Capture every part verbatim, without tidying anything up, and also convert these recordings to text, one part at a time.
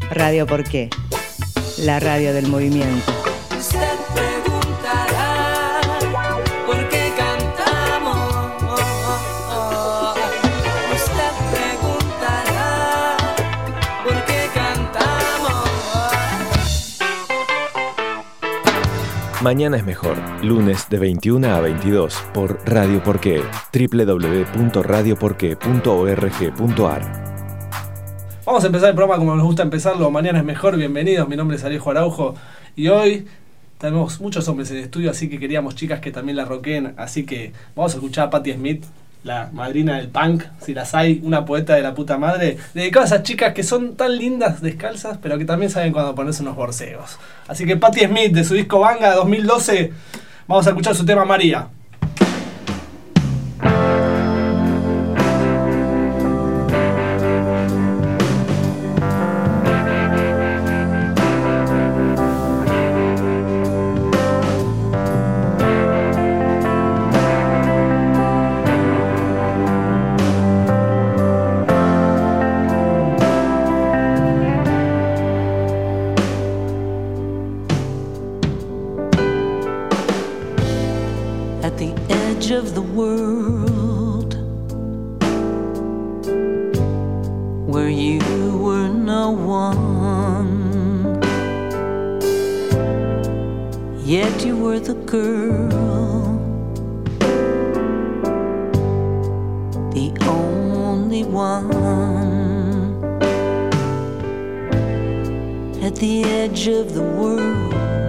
Radio Por qué, la radio del movimiento. Usted preguntará por qué cantamos. Usted preguntará por qué cantamos. Mañana es mejor, lunes de veintiuna a veintidós por Radio Por qué, doble u doble u doble u punto radio por qué punto org punto a r. Vamos a empezar el programa como nos gusta empezarlo. Mañana es mejor, bienvenidos. Mi nombre es Alejo Araujo y hoy tenemos muchos hombres en el estudio, así que queríamos chicas que también la roqueen. Así que vamos a escuchar a Patti Smith, la madrina del punk, si las hay, una poeta de la puta madre, dedicada a esas chicas que son tan lindas descalzas, pero que también saben cuándo ponerse unos borseos. Así que Patti Smith, de su disco Banga dos mil doce, vamos a escuchar su tema María. Of the world, where you were no one, yet you were the girl, the only one, at the edge of the world,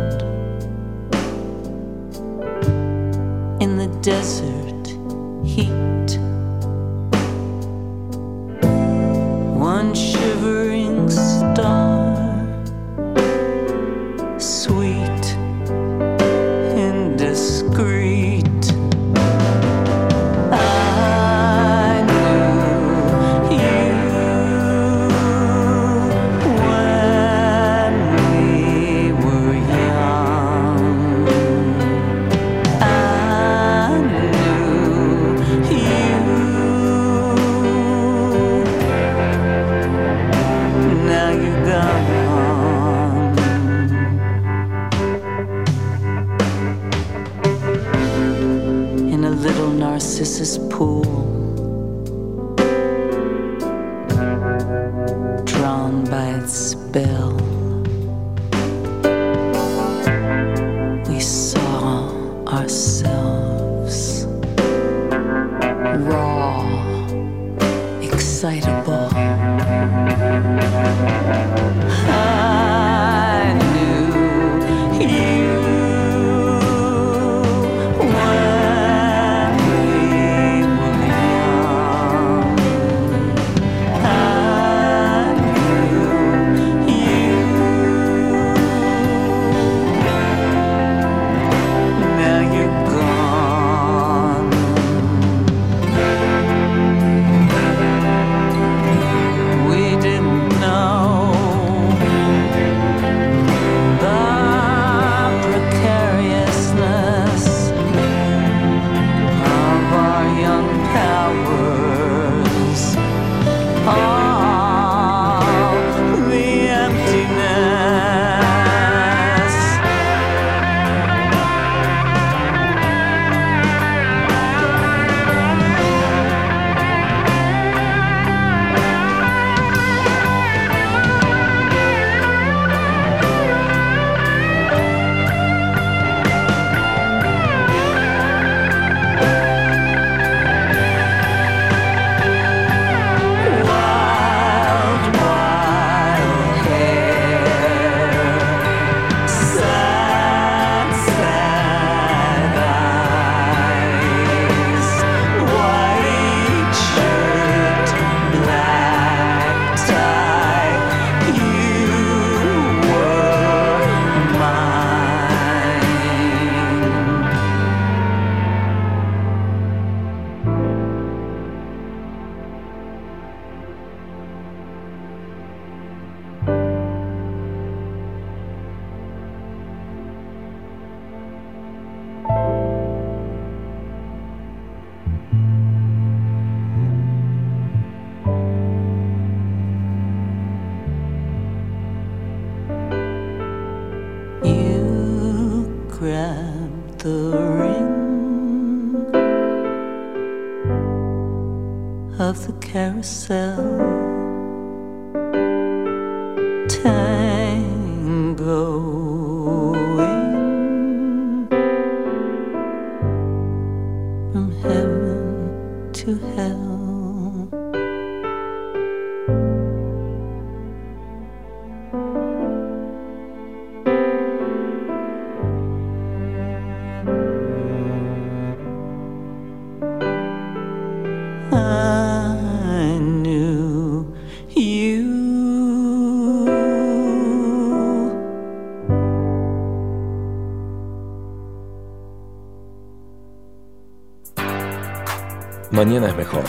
in the desert heat, one shivering star, sweet, indiscreet. I knew you when we were young. I now you're gone. In a little Narcissus pool, drawn by its spell, we saw ourselves raw, excitable. I knew you when we were young. I knew you grab the ring of the carousel. Tangoing from heaven to hell. I knew you. Mañana es mejor.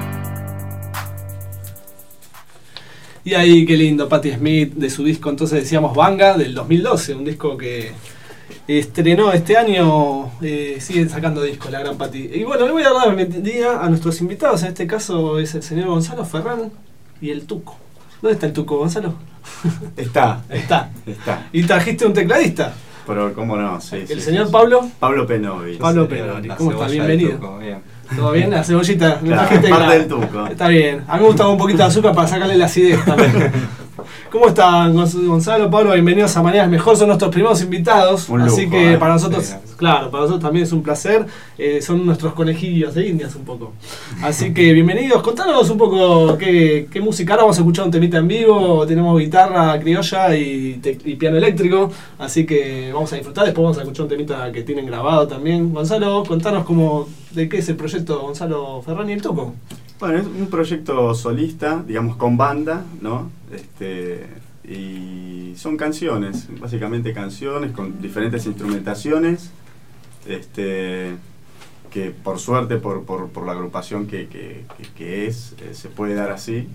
Y ahí, qué lindo, Patti Smith, de su disco, entonces decíamos Vanga, del dos mil doce, un disco que estrenó este año, eh, siguen sacando discos la gran Patti. Y bueno, le voy a dar la bienvenida a nuestros invitados, en este caso es el señor Gonzalo Ferrán y el Tuco. ¿Dónde está el Tuco, Gonzalo? Está. Está. Está. ¿Y trajiste un tecladista? Pero cómo no, sí. El sí, señor sí, Pablo. sí. Pablo Penovi. Pablo Sí. Penovi. La ¿Cómo está? cebolla Bienvenido. del Tuco, bien. ¿Todo bien? La cebollita. Me Claro, trajiste parte la- del Tuco. Está bien. A mí me gustaba un poquito de azúcar para sacarle la acidez también. ¿Cómo están, Gonz- Gonzalo, Pablo? Bienvenidos a Mañana es Mejor. Son nuestros primeros invitados. Un así lujo, que eh. para nosotros, Sí. claro, para nosotros también es un placer. Eh, son nuestros conejillos de indias un poco. Así que bienvenidos. Contanos un poco qué, qué música. Ahora vamos a escuchar un temita en vivo. Tenemos guitarra criolla y, te- y piano eléctrico. Así que vamos a disfrutar. Después vamos a escuchar un temita que tienen grabado también. Gonzalo, contanos cómo, de qué es el proyecto Gonzalo Ferrán y el Tuco. Bueno, es un proyecto solista, digamos con banda, ¿no? Este, y son canciones, básicamente canciones con diferentes instrumentaciones, este, que por suerte, por, por, por la agrupación que, que, que, que es, eh, se puede dar así.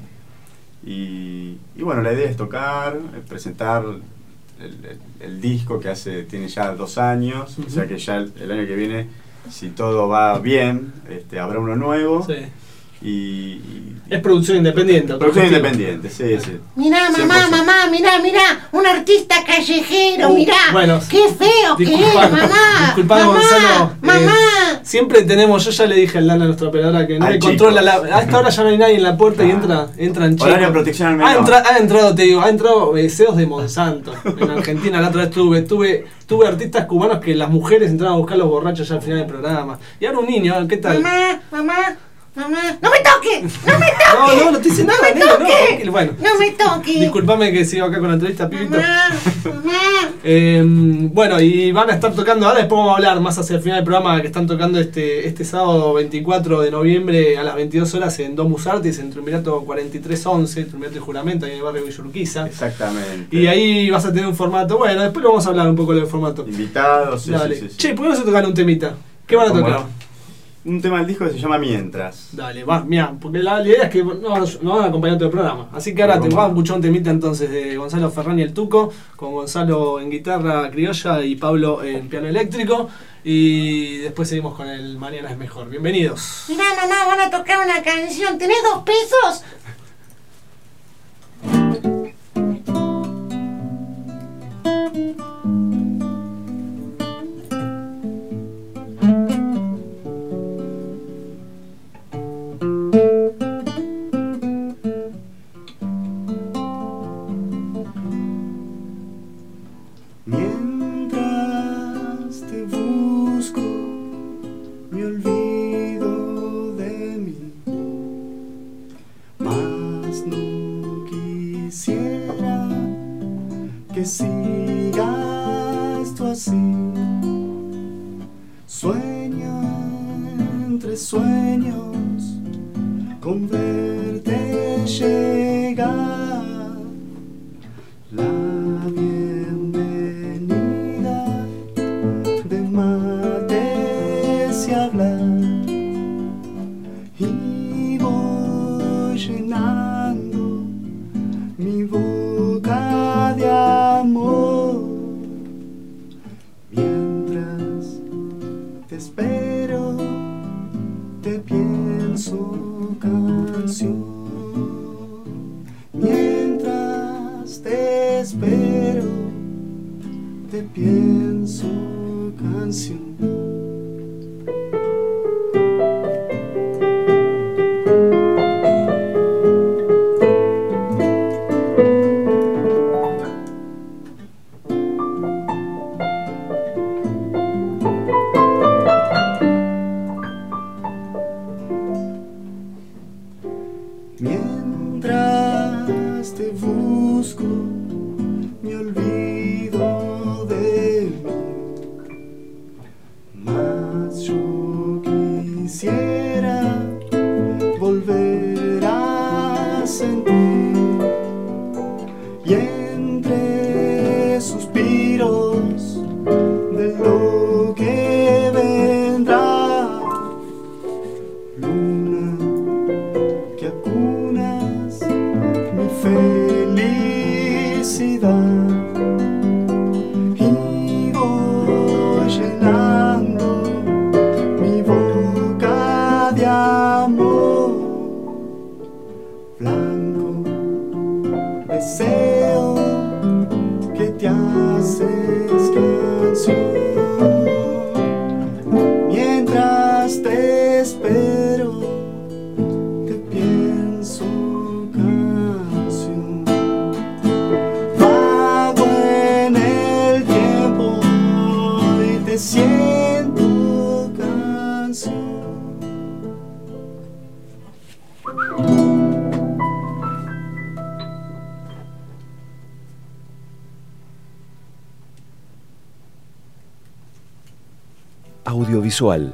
Y, y bueno, la idea es tocar, eh, presentar el, el, el disco que hace tiene ya dos años, Uh-huh. o sea que ya el, el año que viene, si todo va bien, este, habrá uno nuevo. Sí. Y, y- Es producción independiente. producción autogestivo. independiente, sí, sí. Mirá, mamá, cien por ciento. mamá, mirá, mirá, un artista callejero, Uh, mirá. bueno, qué feo que es, Disculpa, mamá. disculpa, mamá, Gonzalo. mamá. Eh, siempre tenemos, yo ya le dije al Lana, nuestra operadora, que no Al me chico. controla la. A esta hora ya no hay nadie en la puerta y Ah. entra, entran chicos. Horario de protección al Ha, menor. entra- ha entrado, te digo, ha entrado eh, C E Os de Monsanto. En Argentina la otra vez tuve, tuve, tuve artistas cubanos que las mujeres entraban a buscar a los borrachos ya al final del programa. Y ahora un niño, ¿qué tal? Mamá, mamá, mamá. ¡No me toque! ¡No me toque! No, no, no te dice ¡No nada, me nena, no, toque! tranquilo, bueno. ¡No me toque! Disculpame que sigo acá con la entrevista, pibito. Mamá, mamá. Eh, bueno, y van a estar tocando, ahora después vamos a hablar más hacia el final del programa, que están tocando este este sábado veinticuatro de noviembre a las veintidós horas en Domus Artis, en Triunvirato cuarenta y tres once, Triunvirato y Juramento, ahí en el barrio Villurquiza. Exactamente. Y ahí vas a tener un formato, bueno, después lo vamos a hablar un poco del formato. Invitados, sí, Dale. sí, sí, sí. Che, ¿por qué no se tocan un temita? ¿Qué van a ¿Cómo tocar? no? Un tema del disco que se llama Mientras. Dale, va, mira, porque la, la idea es que nos, nos van a acompañar todo el programa. Así que ahora te ¿Cómo? vamos a escuchar un temita entonces de Gonzalo Ferrán y el Tuco, con Gonzalo en guitarra criolla y Pablo en piano eléctrico. Y después seguimos con el Mañana es Mejor. Bienvenidos. Mirá, mamá, van a tocar una canción. ¿Tenés dos pesos? Mientras te busco, me olvido de mí, mas no quisiera que siga esto así. Sueño entre sueños con verte llegar. La bienvenida de mates y hablar, y voy llenando mi boca de amor. Mientras te espero, te pienso canción. Mientras te espero, te pienso canción. Mientras te busco, me olvido de mí, mas yo quisiera volver a sentir, y entre suspiros de lo que vendrá, luna que acunas mi felicidad, y voy llenando mi boca de amor, blanco deseo que te haces canción, mientras te espero te pienso canción, vago en el tiempo y te siento canción. Audiovisual.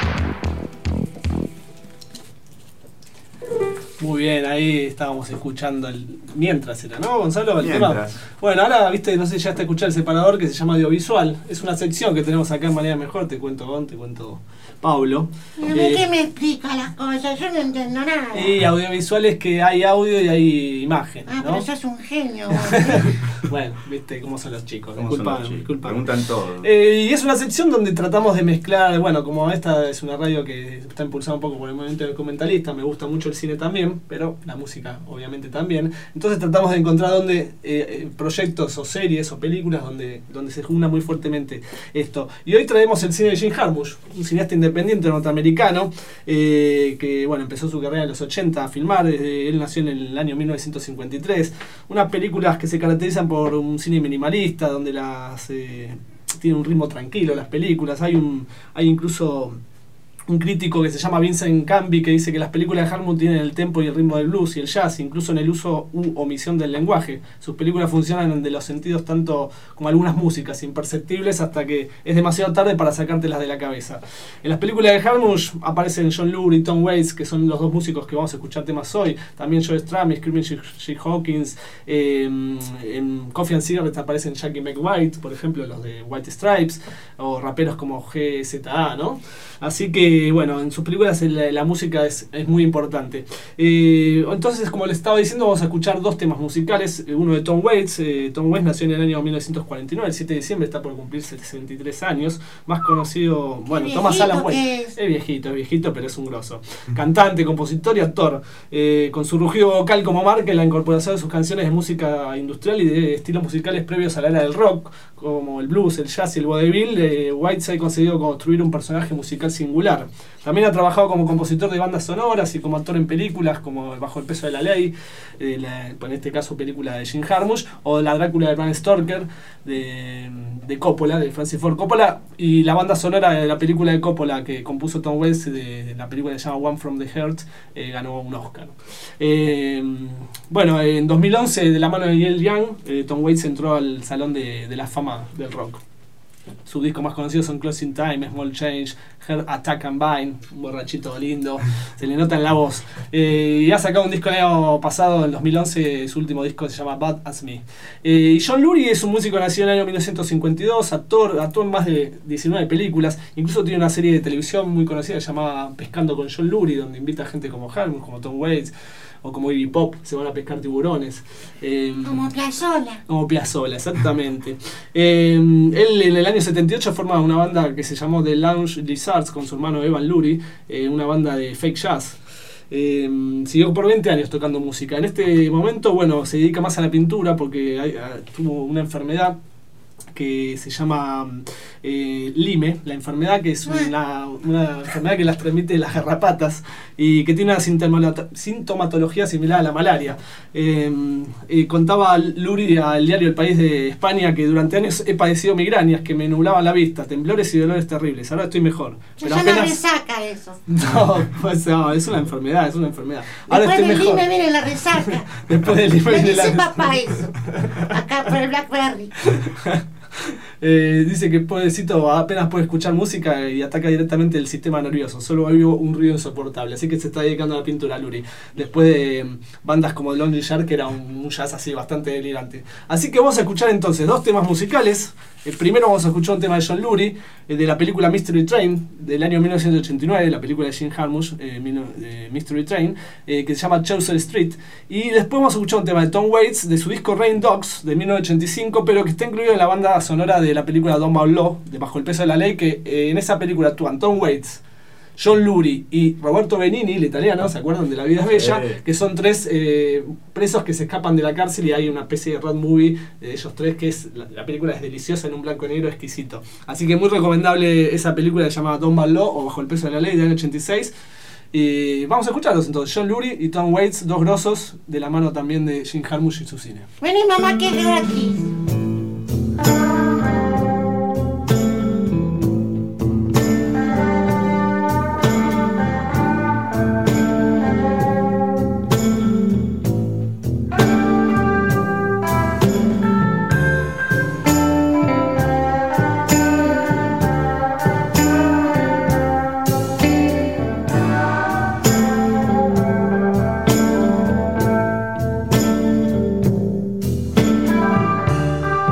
Muy bien, ahí estábamos escuchando el... Mientras era, ¿no, Gonzalo? El Mientras. tema. Bueno, ahora, viste, no sé si ya te escuché el separador que se llama audiovisual. Es una sección que tenemos acá en Manera Mejor. Te cuento Gon, te cuento Pablo. A mí Eh, que me explica las cosas, yo no entiendo nada. y audiovisual es que hay audio y hay imagen, Ah, ¿no? pero sos un genio, vos. Bueno, viste cómo son los chicos. ¿Cómo son Disculpame, los chicos? disculpame. Preguntan todo. Eh, y es una sección donde tratamos de mezclar, bueno, como esta es una radio que está impulsada un poco por el movimiento documentalista, me gusta mucho el cine también, pero la música obviamente también. Entonces tratamos de encontrar donde eh, eh, proyectos o series o películas donde, donde se junta muy fuertemente esto. Y hoy traemos el cine de Jim Jarmusch, un cineasta independiente norteamericano eh, que, bueno, empezó su carrera en los ochenta a filmar. Eh, él nació en el año mil novecientos cincuenta y tres. Unas películas que se caracterizan por un cine minimalista, donde las eh, tiene un ritmo tranquilo las películas. Hay un hay incluso un crítico que se llama Vincent Canby que dice que las películas de Jarmusch tienen el tempo y el ritmo del blues y el jazz, incluso en el uso u omisión del lenguaje. Sus películas funcionan de los sentidos tanto como algunas músicas imperceptibles hasta que es demasiado tarde para sacártelas de la cabeza. En las películas de Jarmusch aparecen John Lurie y Tom Waits, que son los dos músicos que vamos a escuchar temas hoy. También Joe Strummer, Screaming Jay Hawkins. Eh, en Coffee and Cigarettes aparecen Jackie McWhite, por ejemplo, los de White Stripes, o raperos como G Z A, ¿no? Así que, bueno, en sus películas la, la música es, es muy importante. Eh, entonces, como les estaba diciendo, vamos a escuchar dos temas musicales. Uno de Tom Waits. Eh, Tom Waits nació en el año mil novecientos cuarenta y nueve, el siete de diciembre, está por cumplir sesenta y tres años. Más conocido, bueno, Thomas Alan Waits. Es. es viejito, es viejito, pero es un grosso. Cantante, compositor y actor. Eh, con su rugido vocal como marca la incorporación de sus canciones de música industrial y de estilos musicales previos a la era del rock, como el blues, el jazz y el vaudeville, eh, Waits ha conseguido construir un personaje musical singular. También ha trabajado como compositor de bandas sonoras y como actor en películas como Bajo el peso de la ley, eh, la, en este caso película de Jim Jarmusch, o La Drácula de Bram Stoker de, de Coppola, de Francis Ford Coppola, y la banda sonora de la película de Coppola que compuso Tom Waits, de, de la película que se llama One from the Heart, eh, ganó un Oscar. Eh, bueno, en dos mil once, de la mano de Neil Young, eh, Tom Waits entró al Salón de, de la Fama del Rock. Sus discos más conocidos son Closing Time, Small Change, Heart Attack and Bind, un borrachito lindo, se le nota en la voz. Eh, y ha sacado un disco el año pasado, en dos mil once, su último disco se llama Bad As Me. Eh, y John Lurie es un músico nacido en el año mil novecientos cincuenta y dos, actor, actuó en más de diecinueve películas, incluso tiene una serie de televisión muy conocida llamada Pescando con John Lurie, donde invita a gente como Jarmusch, como Tom Waits, o como Iggy Pop, se van a pescar tiburones. Eh, Como Piazzolla. Como Piazzolla, exactamente. eh, él en el año setenta y ocho forma una banda que se llamó The Lounge Lizards con su hermano Evan Lurie, eh, una banda de fake jazz. Eh, siguió por veinte años tocando música. En este momento, bueno, se dedica más a la pintura porque hay, a, tuvo una enfermedad que se llama eh, Lyme, la enfermedad que es una, una enfermedad que las transmite las garrapatas y que tiene una sintomatología similar a la malaria. Eh, eh, contaba Luri al diario El País de España que durante años he padecido migrañas que me nublaban la vista, temblores y dolores terribles. Ahora estoy mejor. Yo Pero ya apenas... me resaca eso. No, pues no, es una enfermedad, es una enfermedad. Ahora Después estoy del mejor. Lyme viene la resaca. Después del Lyme Me viene dice la... papá eso. Acá por el Blackberry. Eh, dice que pobrecito apenas puede escuchar música y ataca directamente el sistema nervioso. Solo oigo un ruido insoportable. Así que se está dedicando a la pintura, Luri. Después de um, bandas como Lonely Shark, que era un, un jazz así bastante delirante. Así que vamos a escuchar entonces dos temas musicales. El primero vamos a escuchar un tema de John Lurie, eh, de la película Mystery Train, del año mil novecientos ochenta y nueve, la película de Jim Jarmusch, eh, eh, Mystery Train, eh, que se llama Chaucer Street. Y después vamos a escuchar un tema de Tom Waits, de su disco Rain Dogs, de mil novecientos ochenta y cinco, pero que está incluido en la banda sonora de la película Don Law, de Bajo el peso de la ley, que eh, en esa película actúan Tom Waits, John Lurie y Roberto Benigni, el italiano, ¿se acuerdan de La vida es bella? Sí. Que son tres eh, presos que se escapan de la cárcel y hay una especie de road movie de ellos tres que es, la, la película es deliciosa en un blanco y negro exquisito. Así que muy recomendable esa película llamada Don't Bad Law o Bajo el peso de la ley del año ochenta y seis. Y vamos a escucharlos entonces, John Lurie y Tom Waits, dos grosos de la mano también de Jim Jarmusch y su cine. Vení mamá que es gratis. Thank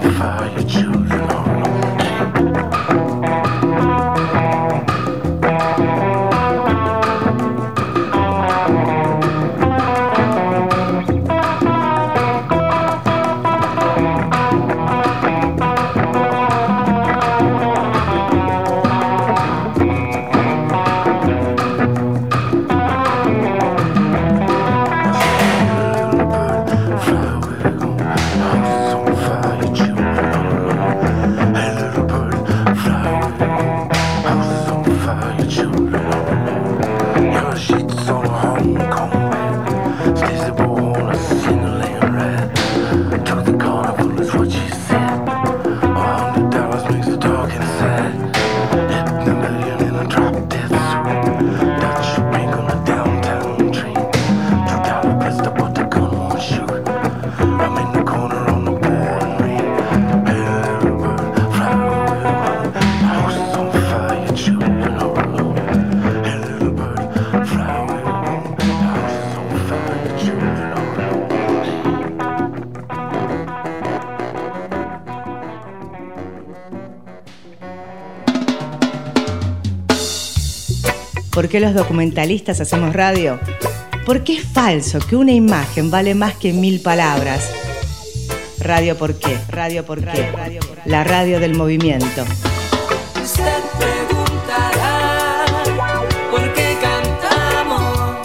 ¿Por qué los documentalistas hacemos radio? Porque es falso que una imagen vale más que mil palabras. Radio por qué, radio por qué, la radio del movimiento. Usted preguntará por qué cantamos.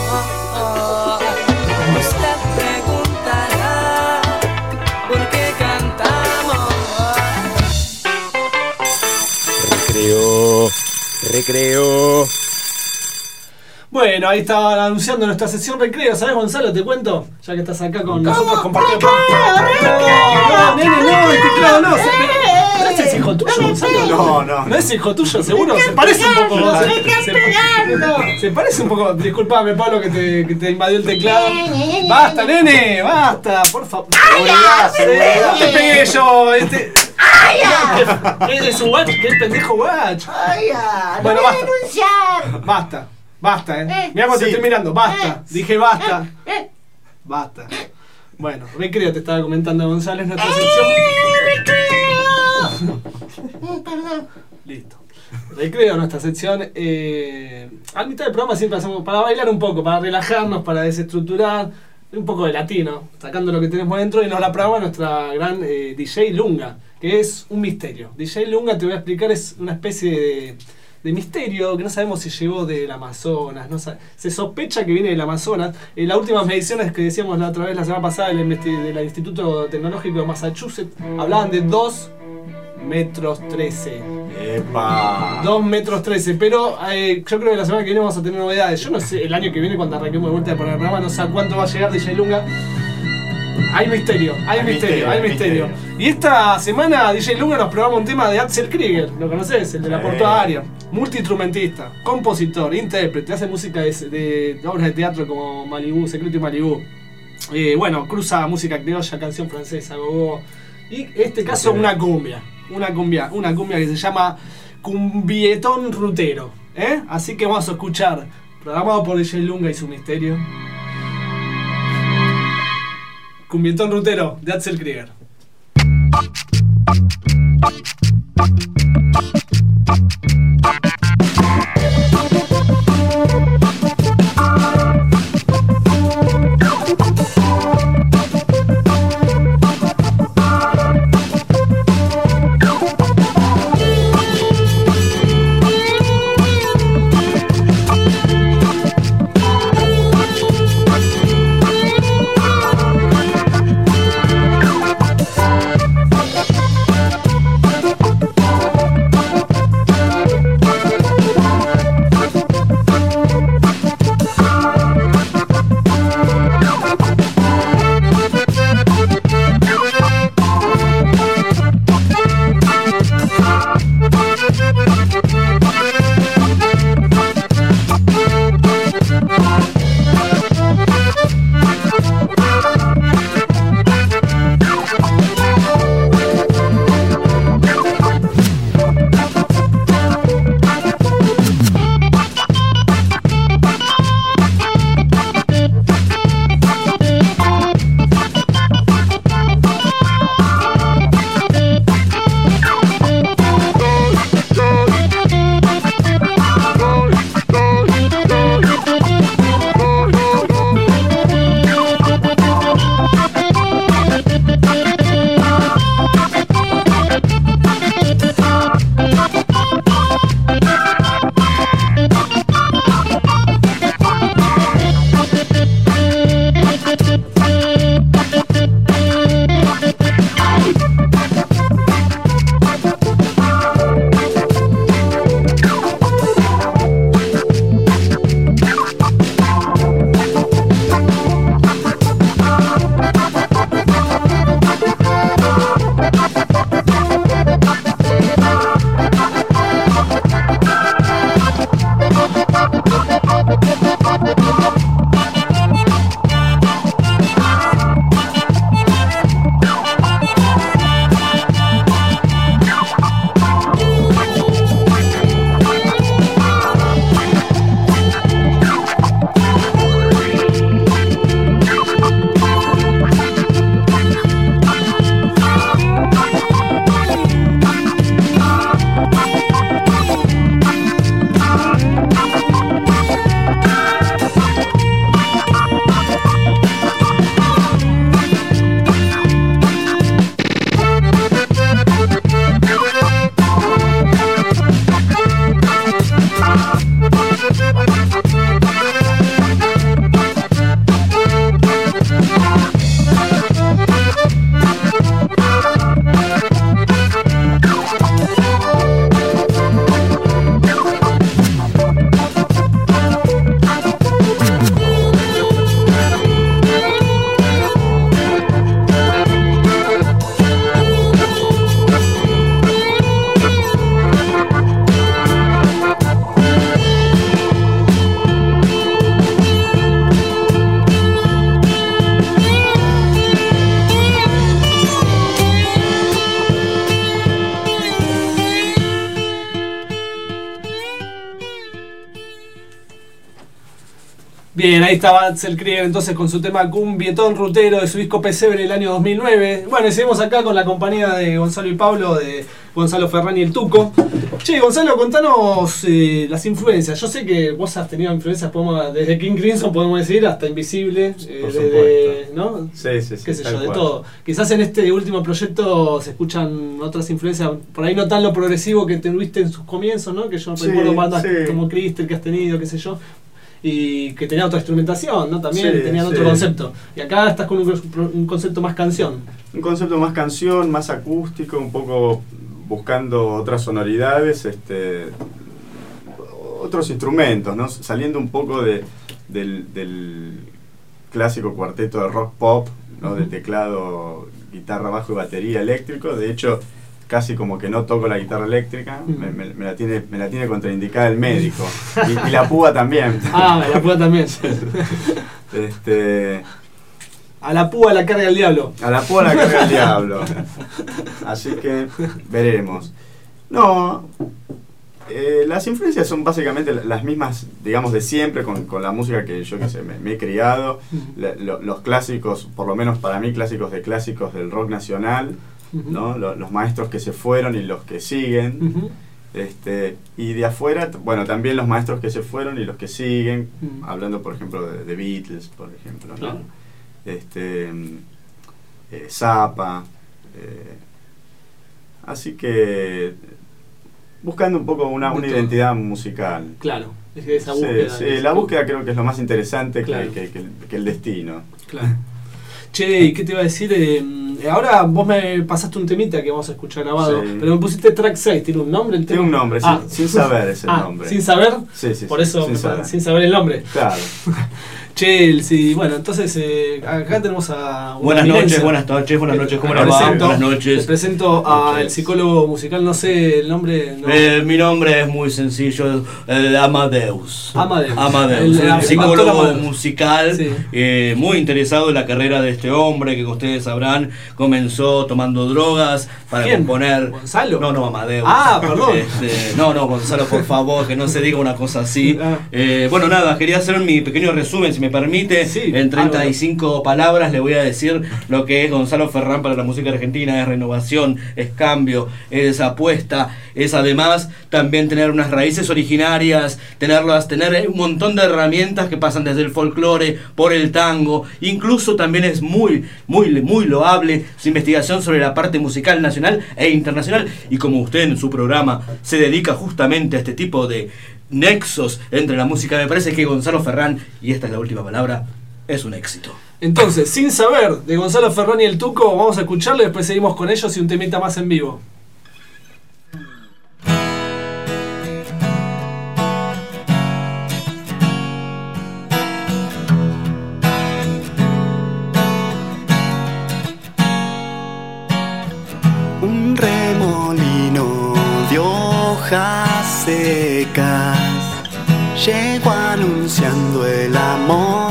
Usted preguntará por qué cantamos. Recreo, recreo. Bueno, ahí estaba anunciando nuestra sesión recreo, ¿sabes, Gonzalo? Te cuento, ya que estás acá con nosotros compartiendo. No, no, nene, no, el teclado no. ¿No es hijo tuyo, Gonzalo? No, no. ¿No es hijo tuyo, seguro? Se parece un poco. ¡Me Se, están se- pegando! se parece un poco. Disculpame, Pablo, que te, que te invadió el teclado. Basta, nene, basta, por favor. Seguridad, seguridad. No te pegué yo, este. Es un watch, que es pendejo watch. ¡Ay, ya! ¡Lo Bueno, voy a basta. denunciar! Basta, basta, eh. Eh, Mirá cómo te sí. estoy mirando, basta. Eh, Dije basta, Eh, eh, basta. Bueno, recreo te estaba comentando González, nuestra eh, sección. recreo. Eh, Perdón. Listo. Recreo nuestra sección. Eh, a mitad del programa siempre hacemos para bailar un poco, para relajarnos, para desestructurar. Un poco de latino, sacando lo que tenemos dentro, y nos la prueba nuestra gran eh, D J Lunga, que es un misterio. D J Lunga, te voy a explicar, es una especie de, de misterio que no sabemos si llegó del Amazonas. No sabe, se sospecha que viene del Amazonas. En las últimas mediciones que decíamos la otra vez, la semana pasada, del, investi- del Instituto Tecnológico de Massachusetts, hablaban de dos metros trece. ¡Epa! dos metros trece, pero eh, yo creo que la semana que viene vamos a tener novedades. Yo no sé, el año que viene cuando arranquemos de vuelta por el programa, no sé a cuánto va a llegar D J Lunga. Hay misterio, hay, Hay misterio, misterio, hay hay misterio. misterio. Y esta semana D J Lunga nos probamos un tema de Axel Krieger, ¿lo conoces? El de la Sí. portuaria. Multiinstrumentista, compositor, intérprete, hace música de, de obras de teatro como Malibú, Secreto y Malibú. Eh, bueno, cruza música criolla, canción francesa, gogo. Y este caso sí. una cumbia, una cumbia, una cumbia que se llama Cumbietón Rutero, ¿eh? Así que vamos a escuchar, programado por D J Lunga y su misterio, Cumbietón Rutero de Axel Krieger. Bien, ahí estaba Axel Krieger entonces con su tema Cumbietón Rutero de su disco Pesebre del año dos mil nueve. Bueno, y seguimos acá con la compañía de Gonzalo y Pablo, de Gonzalo Ferrán y el Tuco. Che, Gonzalo, contanos eh, las influencias. Yo sé que vos has tenido influencias, podemos, desde King Crimson podemos decir, hasta Invisible, eh, Por desde, ¿no? Sí, sí, sí. Qué sé yo, tal de cual. todo. Quizás en este último proyecto se escuchan otras influencias, por ahí no tan lo progresivo que tuviste en sus comienzos, ¿no? Que yo Sí, recuerdo bandas sí. como Crystal que has tenido, qué sé yo. Y que tenía otra instrumentación, ¿no? También Sí, tenían sí. otro concepto. Y acá estás con un, un concepto más canción. Un concepto más canción, más acústico, un poco buscando otras sonoridades, este, otros instrumentos, ¿no? Saliendo un poco de, del, del clásico cuarteto de rock pop, ¿no? Uh-huh. De teclado, guitarra, bajo y batería eléctrico. De hecho, casi como que no toco la guitarra eléctrica, Uh-huh. me, me- me la tiene, me la tiene contraindicada el médico. Y, y la púa también. Ah, la púa también. Este, A la púa la carga el diablo. a la púa la carga el diablo. Así que veremos. No, eh, las influencias son básicamente las mismas, digamos, de siempre, con, con la música que yo que sé, me, me he criado. La- lo- los clásicos, por lo menos para mí, clásicos de clásicos del rock nacional, Ujú. ¿no? Lo- los maestros que se fueron y los que siguen. Ujú. Este, y de afuera, t- bueno, también los maestros que se fueron y los que siguen, Mm. hablando por ejemplo de, de Beatles, por ejemplo, ¿no? Claro. Este, mm, eh, Zappa, eh, así que buscando un poco una, De una todo. identidad musical. Claro, es esa Sí, búsqueda. sí, de- la búsqueda creo que es lo más interesante que- Claro. que, que el, que el destino. Claro. Che, ¿y qué te iba a decir? Eh, ahora vos me pasaste un temita que vamos a escuchar grabado, Sí. pero me pusiste track seis, ¿tiene un nombre el tema? Tiene un nombre, Ah. sin, sin saber ese Ah, nombre. sin saber, Sí, sí, por sí, eso sin me- saber. sin saber el nombre. Claro. Che, sí, bueno, entonces eh, acá tenemos a una Buenas eminencia. noches, buenas noches, buenas noches, ¿cómo Te les va? presento- Buenas Te noches. presento Noches. al psicólogo musical, no sé el nombre. No. Eh, mi nombre es muy sencillo, eh, Amadeus. Amadeus. Amadeus, El- el, el doctor psicólogo Amadeus. musical, Sí. eh, muy interesado en la carrera de este hombre que ustedes sabrán, comenzó tomando drogas para ¿Quién? componer. ¿Gonzalo? No, no, Amadeus. Ah, perdón. Este, no, no, Gonzalo, por favor, que no se diga una cosa así. Ah. Eh, bueno, nada, quería hacer mi pequeño resumen, si me permite. Sí, en treinta y hágalo. cinco palabras le voy a decir lo que es Gonzalo Ferrán para la música argentina. Es renovación, es cambio, es apuesta, es además también tener unas raíces originarias, tenerlas, tener un montón de herramientas que pasan desde el folclore, por el tango. Incluso también es muy, muy, muy loable su investigación sobre la parte musical nacional e internacional. Y como usted en su programa se dedica justamente a este tipo de nexos entre la música, me parece que Gonzalo Ferrán, y esta es la última palabra, es un éxito. Entonces, sin saber, de Gonzalo Ferrán y el Tuco, vamos a escucharlo y después seguimos con ellos y un temita más en vivo. Un remolino de hojas secas llegó anunciando el amor.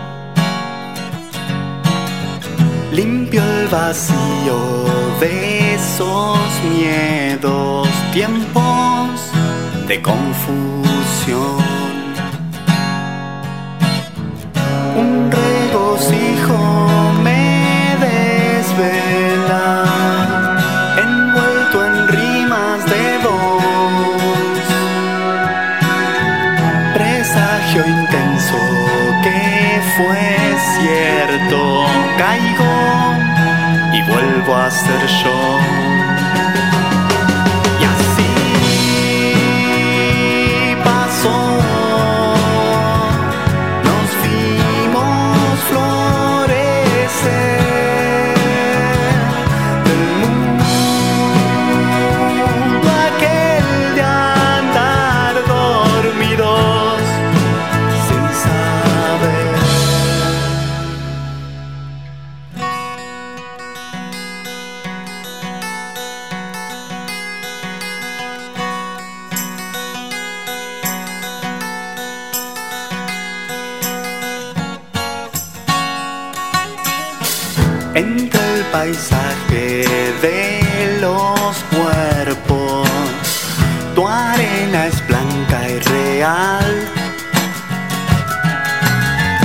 Limpió el vacío de esos miedos, tiempos de confusión. Un regocijo me desvela, envuelto en rimas de voz, presagio intenso que fue cierto, caigo y vuelvo a ser yo. Y así pasó, nos vimos florecer del mundo aquel de andar dormidos sin saber. Entre el paisaje de los cuerpos, tu arena es blanca y real.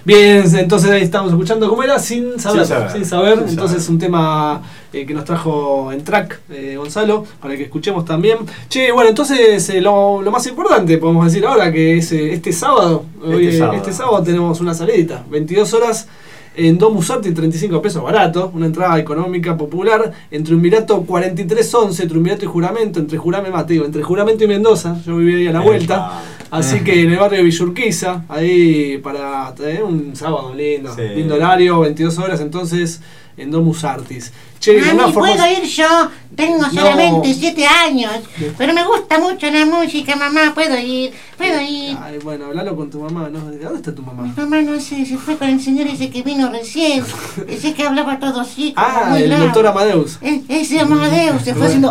Bien, entonces ahí estamos escuchando. ¿Cómo era? Sin saber. Sin saber. Sin saber. Sin Entonces saber. un tema eh, que nos trajo en track eh, Gonzalo, para que escuchemos también. Che, bueno, entonces eh, lo, lo más importante podemos decir ahora que es eh, este sábado. Este Hoy, eh, sábado. este sábado tenemos una salidita. veintidós horas en Domus Artis, treinta y cinco pesos barato. Una entrada económica popular. En Triunvirato cuarenta y tres once, Triunvirato y Juramento. Entre Juramento, Mateo, entre Juramento y Mendoza. Yo viví ahí a la vuelta. Epa. Así que en el barrio de Villurquiza, ahí para tener un sábado lindo, Sí. lindo horario, veintidós horas entonces en Domus Artis. Che, Mami, una forma- puedo ir yo. Tengo No. solamente siete años. Pero me gusta mucho la música, mamá. Puedo ir, puedo ir. Ay, bueno, hablalo con tu mamá, ¿no? ¿Dónde está tu mamá? Mamá, no sé, se fue con el señor ese que vino recién. Ese que hablaba todo así, como Ah, muy el largo. doctor Amadeus. E- Ese Amadeus se fue haciendo...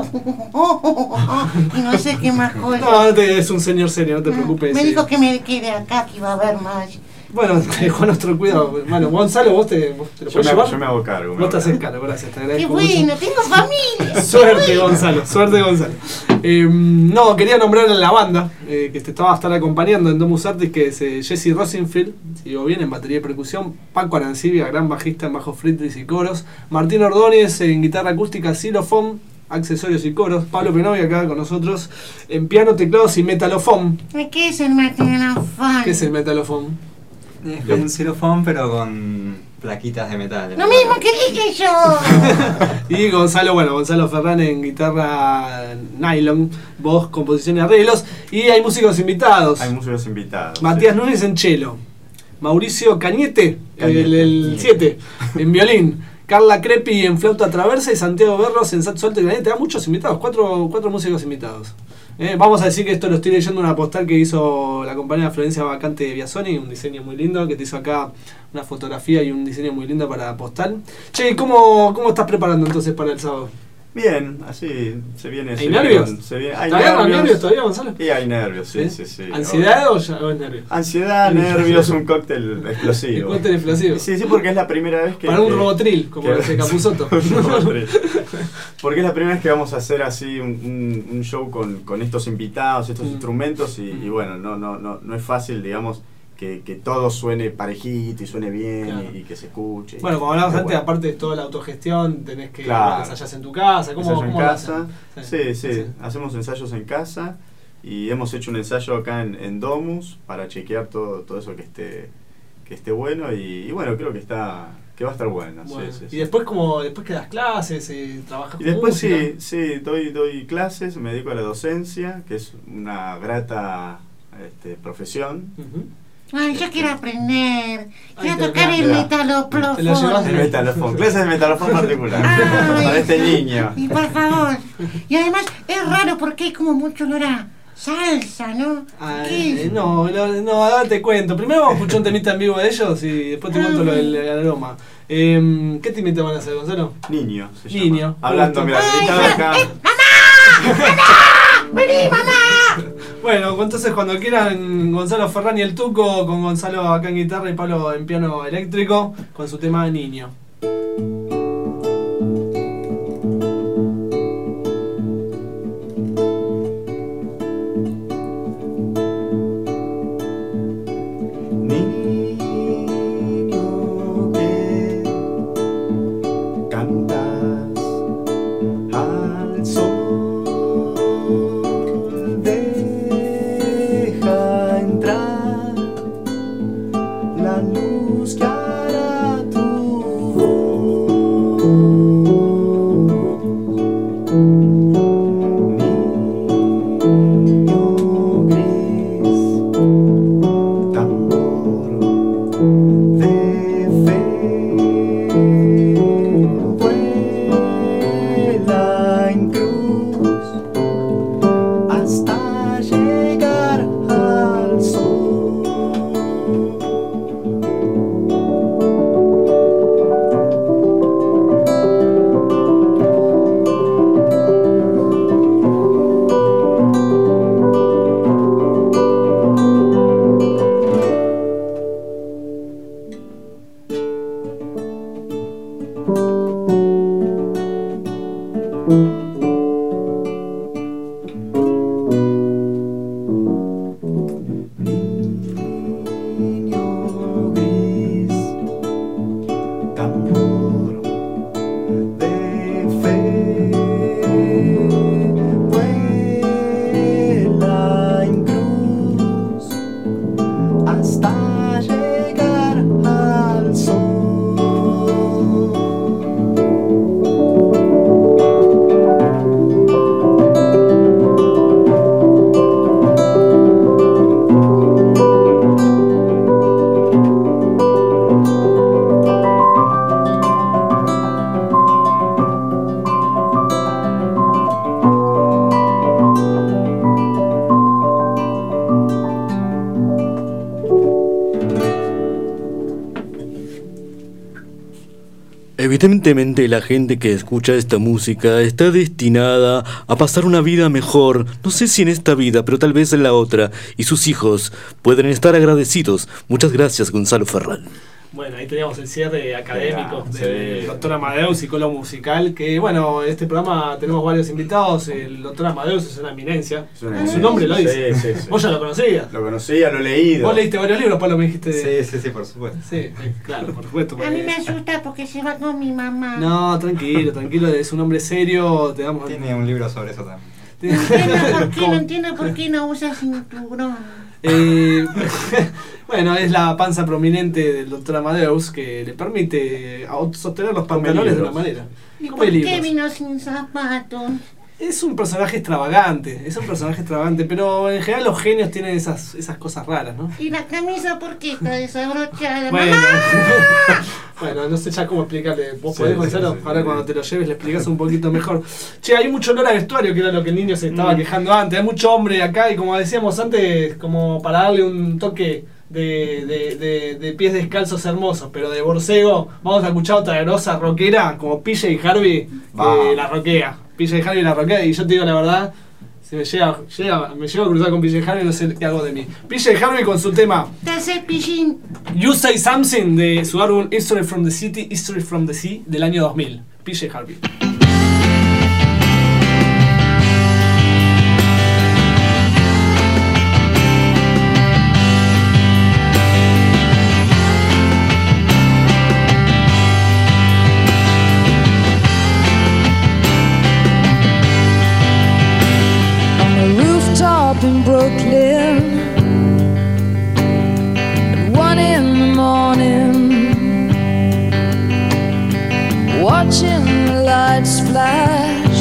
y no sé qué más cosas. No, no te, es un señor serio, no te preocupes. Me sí. dijo que me quede acá, que iba a haber más. Bueno, te dejo nuestro cuidado. Bueno, Gonzalo, vos te, vos te lo Yo puedes me, llevar. hago, yo me hago cargo. me Vos te hago haces cargo. cargo, gracias, te Qué agradezco mucho. bueno, tengo familia. Suerte, Gonzalo, suerte, Gonzalo. Eh, no, quería nombrar a la banda eh, que te estaba a estar acompañando en Domus Artis, que es eh, Jesse Rosenfield, si digo bien, en batería y percusión, Paco Arancibia, gran bajista en bajo frittris y coros, Martín Ordóñez en guitarra acústica, xilofón, accesorios y coros, Pablo Penovi acá con nosotros en piano, teclados y metalofón. ¿Qué es el metalofón? ¿Qué es el metalofón? Es como un xilofón, pero con plaquitas de metal. Lo mismo que dije yo. Y Gonzalo, bueno, Gonzalo Ferrán en guitarra nylon, voz, composición y arreglos. Y hay músicos invitados. Hay músicos invitados. Matías sí. Núñez en cello, Mauricio Cañete, Cañete. el siete, en violín, Carla Crepi en flauta traversa y Santiago Berros en saxo alto y clarinete. Hay muchos invitados, cuatro, cuatro músicos invitados. Eh, vamos a decir que esto lo estoy leyendo en una postal que hizo la compañera Florencia Bacante de Biasoni, un diseño muy lindo, que te hizo acá una fotografía y un diseño muy lindo para la postal. Che, ¿cómo, cómo estás preparando entonces para el sábado? Bien, así se viene. ¿Hay se nervios? viene- se viene- hay ¿Todavía no hay nervios. nervios todavía, Gonzalo? Y hay nervios, sí, sí, sí. ¿Ansiedad o, ya, o es nervios? Ansiedad, nervios, un cóctel explosivo. Un cóctel explosivo. Sí, sí, porque es la primera vez que... Para un que- robotril, como que- dice Capusotto. Un robotril. Porque es la primera vez que vamos a hacer así un, un- un show con, con estos invitados, estos Mm. instrumentos y, Mm. y bueno, no, no, no, no es fácil, digamos, que, que todo suene parejito y suene bien Claro. y, y que se escuche. Bueno, como hablamos Pero antes, bueno. aparte de toda la autogestión, tenés que Claro. ensayar en tu casa. ¿Cómo, Ensayo en cómo lo casa. hacen? Sí, sí, hacemos ensayos en casa y hemos hecho un ensayo acá en, en Domus para chequear todo, todo eso que esté, que esté bueno y, y bueno, creo que está que va a estar bueno. sí, Bueno, sí, y sí. después, como después que das clases, eh, trabajas Y con después música. sí, sí, doy, doy clases, me dedico a la docencia, que es una grata este, profesión. Ujú. Ay, yo quiero aprender. Ay, Quiero te tocar lo- el te lo- metaloplofón. te lo llevas El metalofón, clases de metalofón particular Ay. para este niño. Y por favor. Y además es raro porque hay como mucho olor a salsa, ¿no? Ah, ¿Qué? eh, no, no, no, ahora te cuento. Primero vamos a escuchar un temita en vivo de ellos y después te cuento lo del el aroma. Eh, ¿Qué temita van a hacer, Gonzalo? Niño, se llama. Niño. Hablando, mira, Ay, dedicado acá. ¡Vení, mamá! Bueno, entonces cuando quieran, Gonzalo Ferrán y el Tuco, con Gonzalo acá en guitarra y Pablo en piano eléctrico, con su tema Niño. Niño que cantas al sol, deja entrar la luz que hará tu niño gris, tambor de fe, vuela en cruz hasta llegar al sol. Niño gris, Evidentemente la gente que escucha esta música está destinada a pasar una vida mejor, no sé si en esta vida, pero tal vez en la otra, y sus hijos pueden estar agradecidos. Muchas gracias, Gonzalo Ferrán. Bueno, ahí teníamos el cierre académico Sí, del sí. doctor Amadeus, psicólogo musical, que bueno, en este programa tenemos varios invitados. El doctor Amadeus es una eminencia. Es una Su nombre lo dice. Sí, sí, sí. Vos ya lo conocías. Lo conocía, lo he leído. Vos leíste varios libros, Pablo, me dijiste. Sí, sí, sí, por supuesto. Sí, claro, por supuesto. A mí me porque- asusta porque se va con mi mamá. No, tranquilo, tranquilo, es un hombre serio. Te damos. Tiene un libro sobre eso también. No entiendo por qué, ¿Cómo? no entiendo por qué no usa cinturón. Eh, bueno, es la panza prominente del doctor Amadeus que le permite a- sostener los Come pantalones de una libros. manera. ¿Y Come por qué libros. vino sin zapatos? Es un personaje extravagante, es un personaje extravagante, pero en general los genios tienen esas, esas cosas raras, ¿no? ¿Y la camisa por qué está desabrochada? Bueno, ¡Mamá! bueno, no sé ya cómo explicarle. Vos Sí, podés, sí, Gonzalo, sí, sí. ahora cuando te lo lleves le explicás un poquito mejor. Che, hay mucho olor a vestuario, que era lo que el niño se estaba Mm. quejando antes. Hay mucho hombre acá y como decíamos antes, como para darle un toque de, de, de, de pies descalzos hermosos, pero de borcego, vamos a escuchar otra grosa rockera como P J Harvey, que Va. la roquea. P J Harvey la roquea y yo te digo la verdad. Si me llega, llega, me llego a cruzar con P J Harvey, no sé qué hago de mí. P J Harvey con su tema Te hace pichín. You Say Something de su álbum History from the City, History from the Sea del año dos mil. P J Harvey. On a rooftop in Brooklyn at one in the morning, watching the lights flash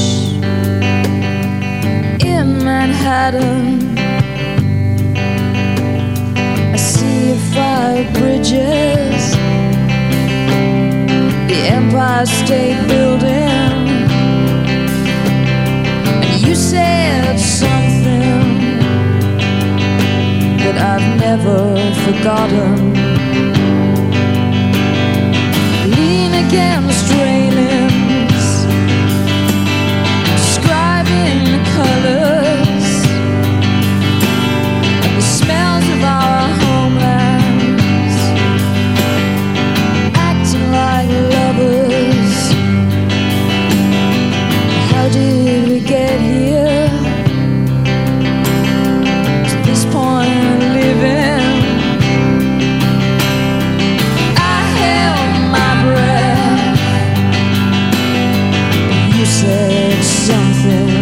in Manhattan. I see five bridges, the Empire State Building. You said something that I've never forgotten. Lean against railings, describing the colors and the smells of our homelands, acting like lovers. How did we get here to this point of living? I held my breath. You said something.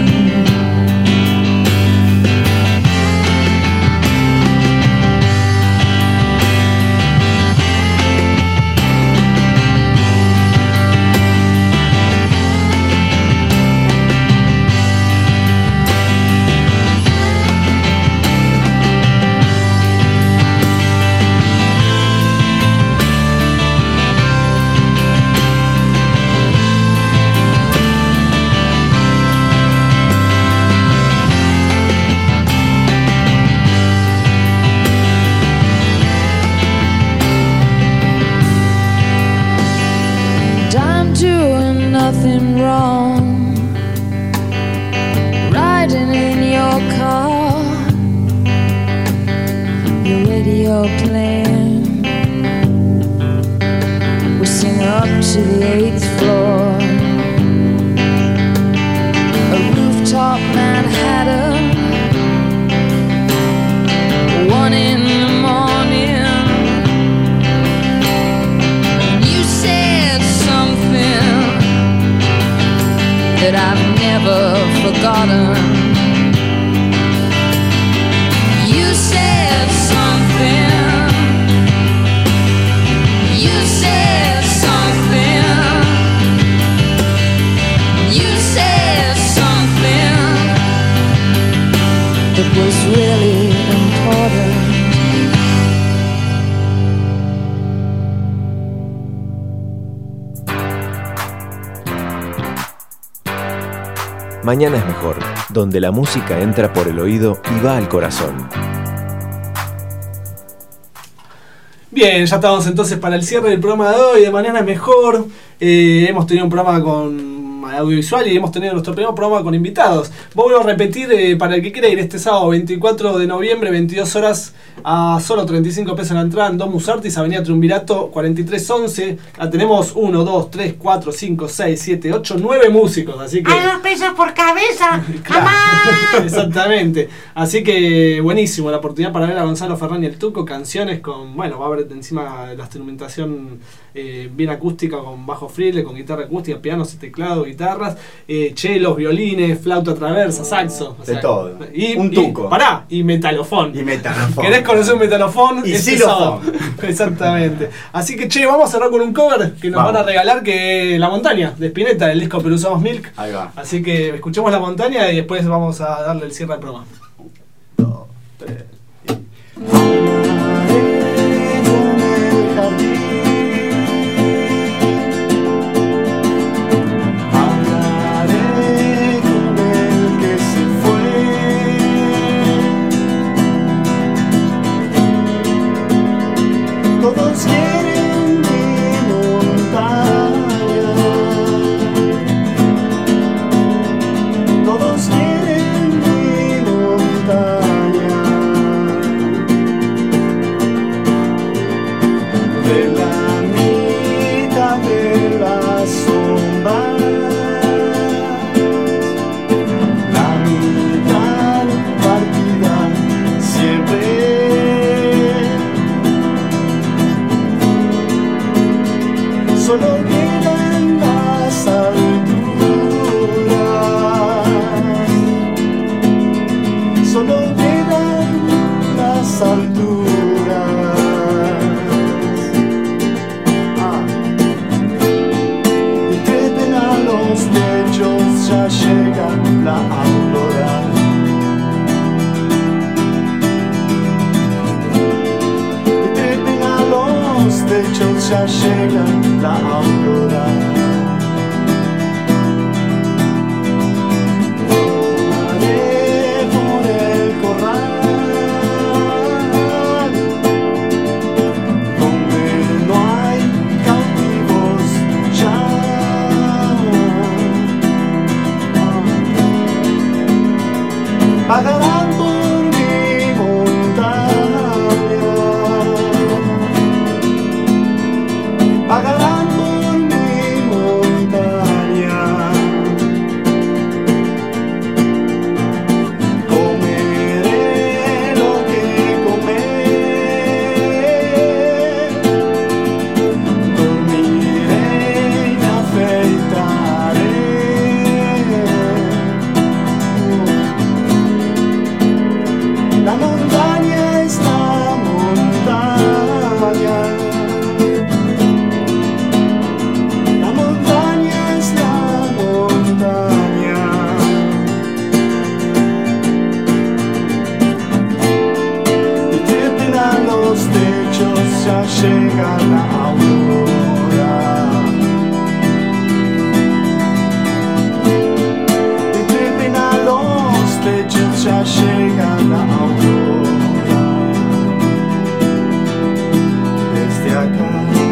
And I'm doing nothing wrong, riding in your car, your radio playing. We sing up to the eighth floor, a rooftop Manhattan, one in the morning. You said something that I've never forgotten. You said something. You said something. You said something that was really important. Mañana es mejor, donde la música entra por el oído y va al corazón. Bien, ya estamos entonces para el cierre del programa de hoy, de Mañana es Mejor. Eh, hemos tenido un programa con audiovisual y hemos tenido nuestro primer programa con invitados. Vuelvo a repetir, eh, para el que quiera ir este sábado veinticuatro de noviembre, veintidós horas, a solo treinta y cinco pesos la entrada en Domus Artis, Avenida Triunvirato cuarenta y tres once. La tenemos uno, dos, tres, cuatro, cinco, seis, siete, ocho, nueve músicos, así que... ¡Hay dos pesos por cabeza! Claro, ¡Mamá! exactamente. Así que buenísimo la oportunidad para ver a Gonzalo Ferrán y el Tuco, canciones con, bueno, va a haber encima la instrumentación eh, bien acústica, con bajo friele, con guitarra acústica, pianos y teclado, guitarras, eh, chelos, violines, flauta traversa, saxo. O De sea, todo. Y, Un tuco. Y, pará, y metalofón. Y metalofón. ¿Querés conocer un metalofón? Y Este xilofón. sábado. Exactamente. Así que, che, vamos a cerrar con un cover que nos Vamos. van a regalar, que La Montaña, de Spinetta, del disco Pero Usamos Milk. Ahí va. Así que escuchemos La Montaña y después vamos a darle el cierre al programa. Dos, tres. Hablaré con el que se fue. Todos quieren mi montaña. Todos quieren mi montaña. De la mitad de la sombra, la mitad partida siempre. Solo quedan las alturas, solo quedan las alturas. Ah. Y trepen a los techos, ya llega la aurora. Y trepen a los techos, ya llega la aurora. Caminaré por el corral, donde no hay cautivos ya. Pagarán por mi montaña, pagarán por mi montaña. Comeré lo que comer, dormiré y me afeitaré. La montaña es la montaña. La montaña es la montaña. Y trepen a los techos, ya llega la aurora. Y trepen a los techos, ya llega la aurora. Desde acá.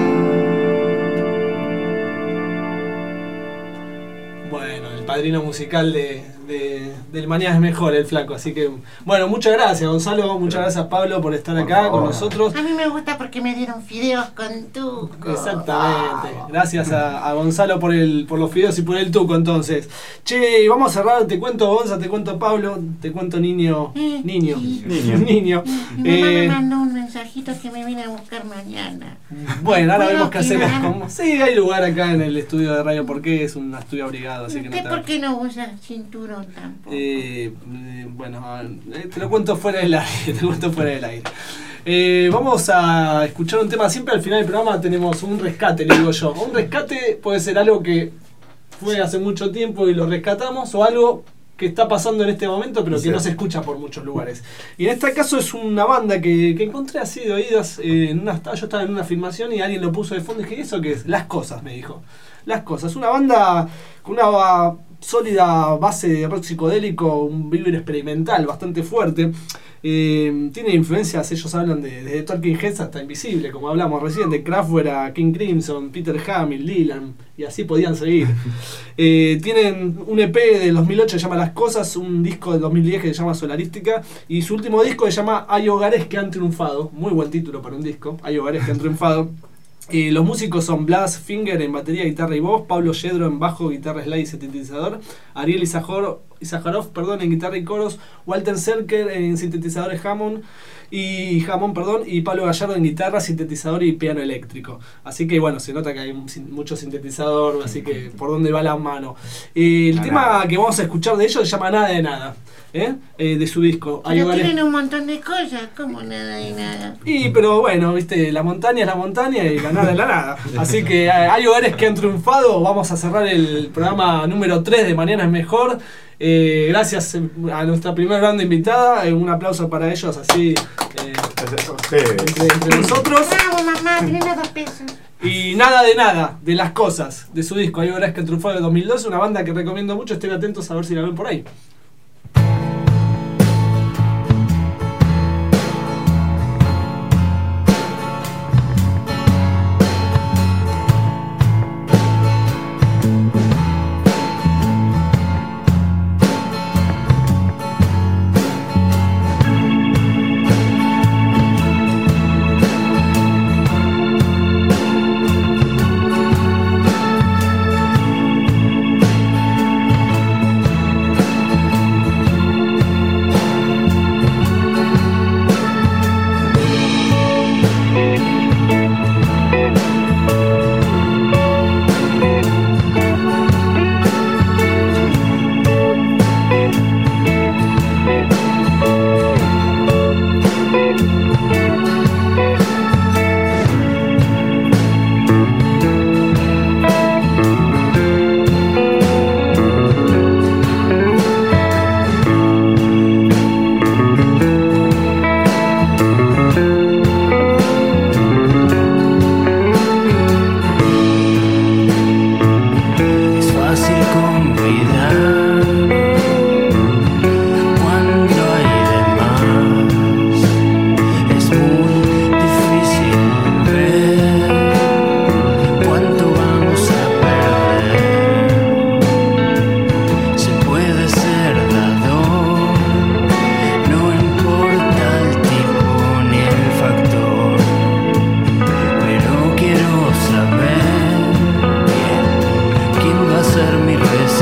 Bueno, el padrino musical de, de, del Mañana es Mejor, el flaco. Así que, bueno, muchas gracias, Gonzalo. Muchas gracias, Pablo, por estar Por acá favor. con nosotros. A mí me gusta porque me dieron fideos con tuco. Exactamente. Gracias a, a Gonzalo por el por los fideos y por el tuco, entonces. Che, vamos a cerrar. Te cuento Gonza, te cuento Pablo, te cuento niño. Eh, Niño. sí. Niño. Niño. Mi mamá Eh, me mandó un mensajito que me viene a buscar mañana. bueno, ahora ¿Puedo vemos qué hacer. quedar? Como, sí, hay lugar acá en el estudio de Radio Porque es un estudio abrigado, así que no ¿Usted te por qué no usa cinturón tampoco? Eh, eh, bueno, a ver, eh, te lo cuento fuera del aire, te lo cuento fuera del aire. Eh, vamos a escuchar un tema. Siempre al final del programa tenemos un rescate, le digo yo. Un rescate puede ser algo que fue hace mucho tiempo y lo rescatamos, o algo que está pasando en este momento pero que Sí. no se escucha por muchos lugares. Y en este caso es una banda que, que encontré así de oídas. Eh, en una, yo estaba en una filmación y alguien lo puso de fondo y dije, ¿eso qué es? Las Cosas, me dijo. Las Cosas. Una banda con una sólida base de rock psicodélico, un vibro experimental bastante fuerte. Eh, tiene influencias, ellos hablan de desde Talking Heads hasta Invisible, como hablamos recién, de Kraftwerk a King Crimson, Peter Hamill, Dylan, y así podían seguir. Eh, tienen un E P del dos mil ocho que se llama Las Cosas, un disco del dos mil diez que se llama Solarística, y su último disco se llama Hay Hogares que han triunfado. Muy buen título para un disco, Hay Hogares que han triunfado. Eh, los músicos son Blas Finger en batería, guitarra y voz, Pablo Yedro en bajo, guitarra, slide y sintetizador, Ariel Izajarov perdón, en guitarra y coros, Walter Serker en sintetizadores Hammond y Hammond, perdón, y Pablo Gallardo en guitarra, sintetizador y piano eléctrico. Así que bueno, se nota que hay mucho sintetizador, así que por dónde va la mano. Eh, el nada, tema nada. que vamos a escuchar de ellos se llama Nada de Nada. ¿Eh? Eh, de su disco. Hay Pero hogares... tienen un montón de cosas, como nada y nada. Y pero bueno, viste, la montaña es la montaña y la nada es la nada. Así que hay hogares que han triunfado. Vamos a cerrar el programa número tres de Mañana es Mejor. Eh, gracias a nuestra primera banda invitada. Eh, un aplauso para ellos así eh, entre, entre nosotros. Bravo, mamá, tienen los dos pesos. Y Nada de Nada, de Las Cosas, de su disco Hay hogares que han triunfado en dos mil doce. Una banda que recomiendo mucho. Estén atentos a ver si la ven por ahí. ser mi receta.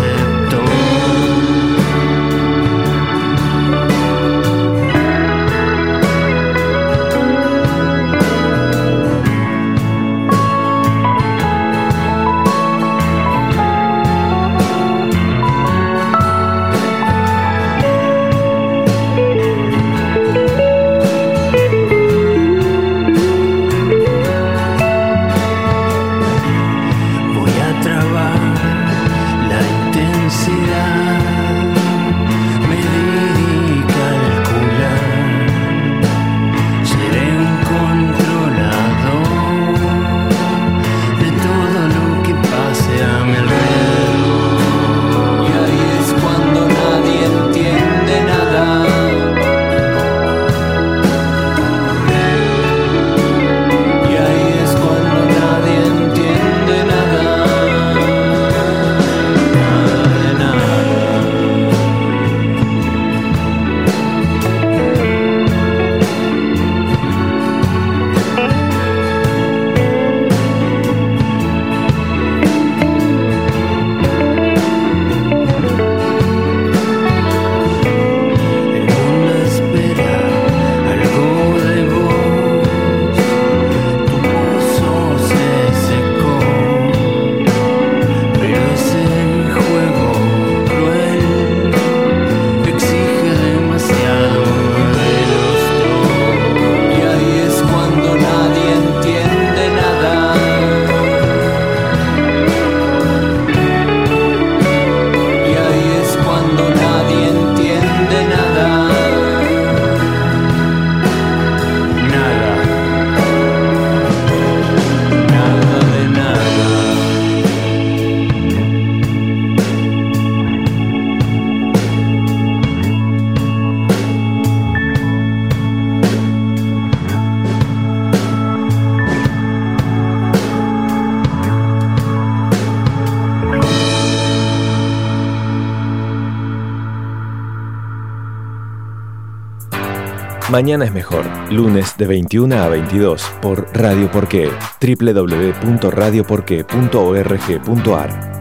Mañana es mejor, lunes de veintiuna a veintidós por Radio Porqué, doble u doble u doble u punto radio porqué punto org punto a r.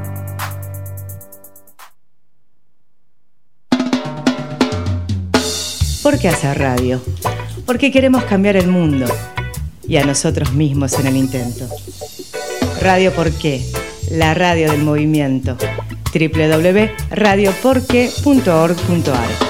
¿Por qué hacer radio? Porque queremos cambiar el mundo y a nosotros mismos en el intento. Radio Porqué, la radio del movimiento. doble u doble u doble u punto radio porqué punto org punto a r.